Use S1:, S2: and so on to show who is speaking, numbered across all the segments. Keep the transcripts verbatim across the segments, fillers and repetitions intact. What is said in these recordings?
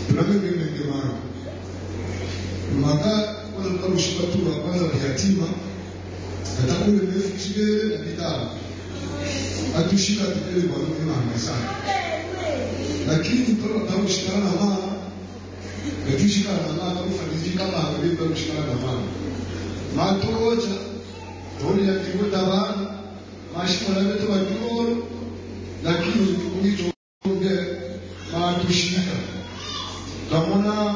S1: Tulame mimi ngemara. Maka wala kushika tu kwanza yatima. Atakule mefishige na bidhaa. Atushika tupele kwa mama sana. Lakini mtoto atakushikana na mama. Akishikana na mama kufarijika mama ndipo kushikana na mama. Matoja toli ya kibuta bana mashimo na vitu vya lakini tukuito nge matushika. Tamona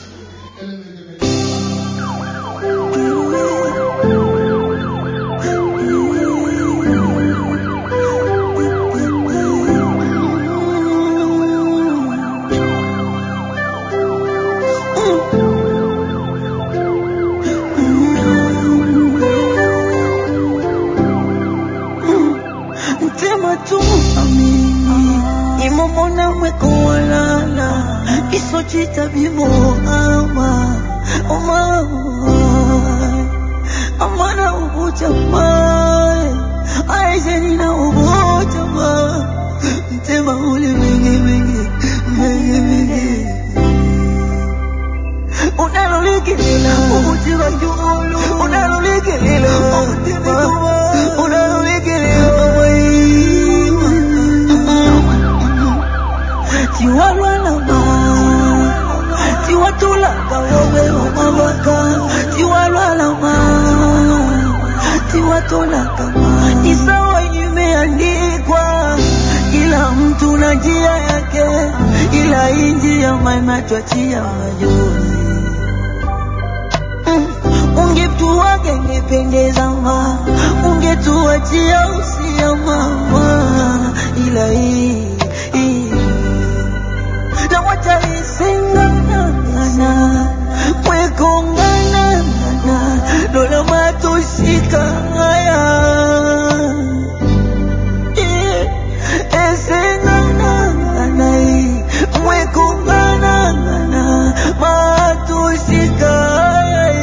S2: Chita bimo ama oma amana ubucha mai aizeni na ubucha mai mtema ule mingi mingi mingi mingi unalolikila ubuchi wa julu unalolikila unalolikila tiwala la Tiwatula kawowe umabaka Tiwalwala ma Tiwatula kama Isawa imeandikwa Kila mtu na njia yake Ila inji ya maimatuachia majozi mm. Ungetua gengependeza ma Ungetuachia usia mama Ila hii, hii Na wacha isenga na mwekongana na dola matoshika haya esena na na mwekongana na matoshika haya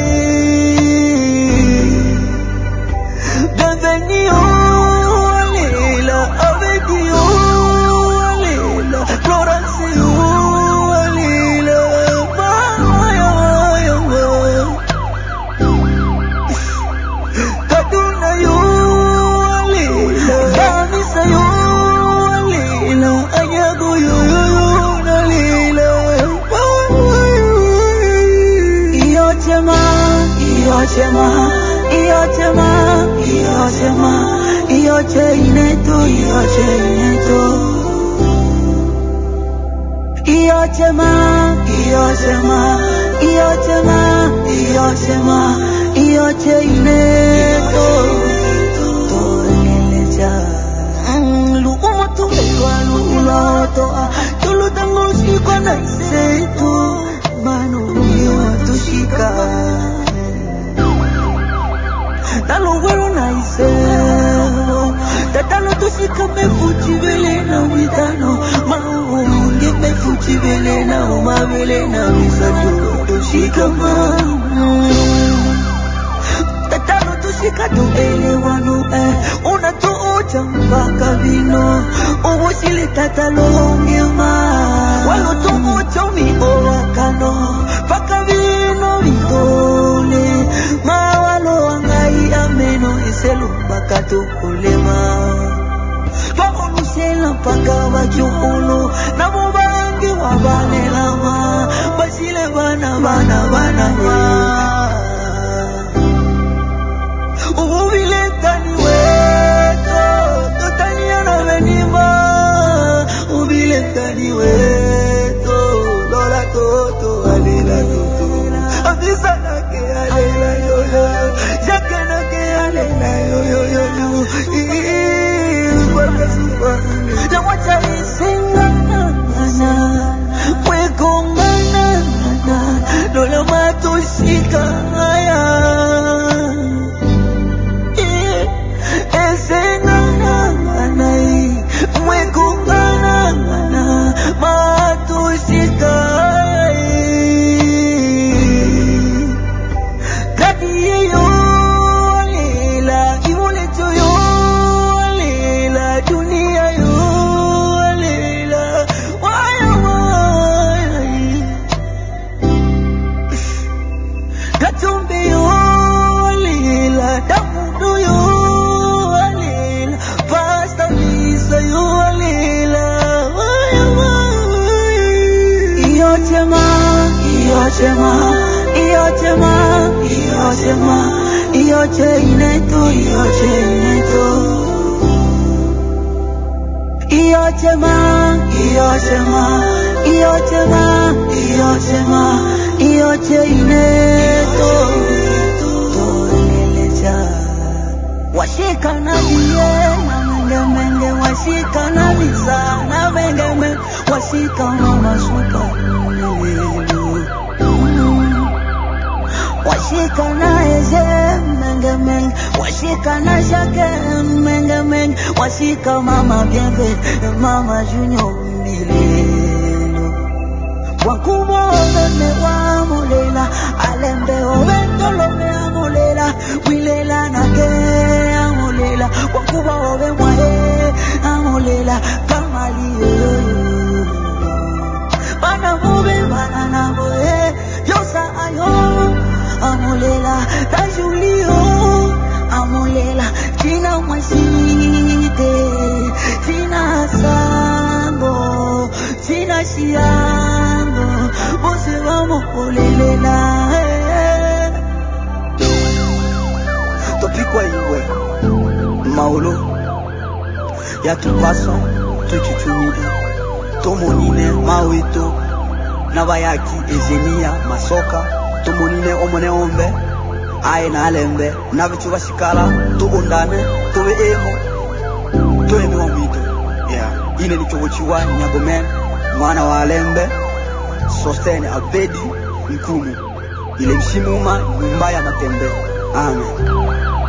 S2: Bienvenue Lila Avenue Lila Florence Iyochema, Iyochema, Iyochema, Iyoche ineto, Iyoche ineto. Iyochema, Iyochema, Iyochema, Iyochema, Iyoche ineto. Tolelecha, lukumo tulelwa lula toa, tulu tango shiko na iseto, manu uyo tushika. Talo wero na iseo Tatalo tushika mefuchi vele na witano Maunge mefuchi vele na umavele na misato Tushika ma Tatalo tushika tubele wanu eh Una tuocha mpaka vino Uwashile tatalo honge ma Walo tuocha umiora kano Paka vino vitole Ma walo angai ameno iselu baka tukulema Pako nusela paka wajuhulu Na mubangi wabane lama Basile bana bana bana ma Uwile tani weto Tutania na venima Uwile tani Iyochema, Iyochema, Iyochema, Iyoche ineto, Iyoche ineto. Iyochema, Iyochema, Iyochema, Iyochema, Iyoche ineto. Toleleja. Washika na biye, na menge menge, washika na misa, na menge menge, washika mama suka. Washika na eze, menge menge, washika na shake, menge menge, washika mama bienve, mama junior milelo. Wakubo obeme wa molela, alembe obentolo me amolela, wilela na ke amolela, wakubo obeme wa e amolela, kamali bana mobe bana na boe, yosa ayo amolela, ta Julio amolela, tina mwasite, tina sango, tina shiando, bose vamos olelela. Topikwa iwe maulo ya tupasa tuchuchumide tomonine mawito nabayaki ezenia masoka tomonine omone ombe aye na alembe nabichuba shikala tuundane tuwe emo tuwe emo mwito yeah ine ni chowochiwa nyagomen mwana wa alembe sostene abedi mkumu ile mshimuma mbaya matembe amen.